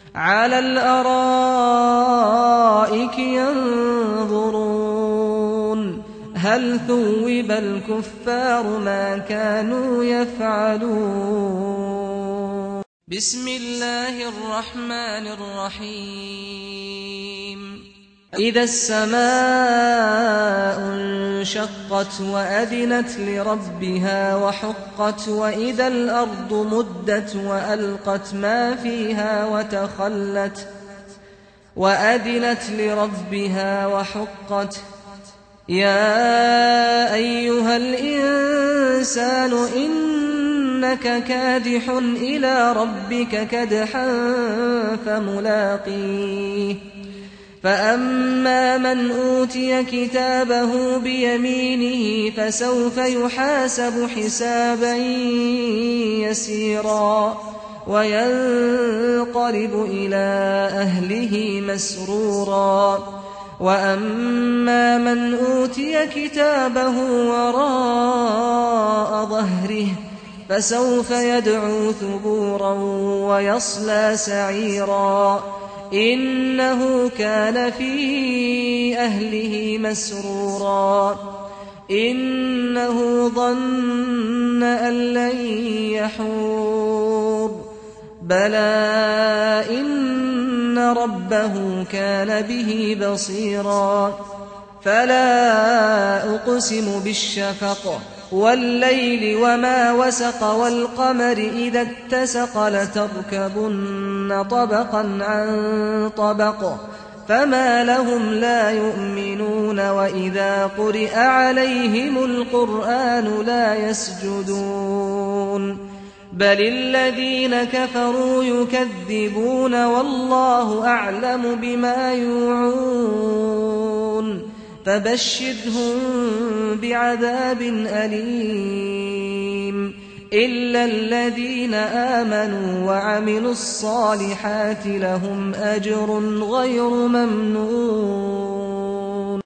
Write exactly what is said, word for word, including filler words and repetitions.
عَلَى الْأَرَائِكِ يَنظُرُونَ هَلْ ثُوِّبَ الْكُفَّارُ مَا كَانُوا يَفْعَلُونَ. بسم الله الرحمن الرحيم. إذا السماء انشقت وأذنت لربها وحقت وإذا الأرض مدت وألقت ما فيها وتخلت وأذنت لربها وحقت يا أيها الإنسان إنك كادح إلى ربك كدحا فملاقيه فأما من أوتي كتابه بيمينه فسوف يحاسب حسابا يسيرا وينقلب إلى أهله مسرورا وأما من أوتي كتابه وراء ظهره فسوف يدعو ثبورا ويصلى سعيرا إنه كان في أهله مسرورا إنه ظن أن لن يحور بلى إن ربه كان به بصيرا فلا أقسم بالشفق والليل وما وسق والقمر إذا اتسق لتركبن طبقا عن طبق فما لهم لا يؤمنون وإذا قرئ عليهم القرآن لا يسجدون بل الذين كفروا يكذبون والله أعلم بما يوعون فبشرهم بعذاب أليم إلا الذين آمنوا وعملوا الصالحات لهم أجر غير ممنون.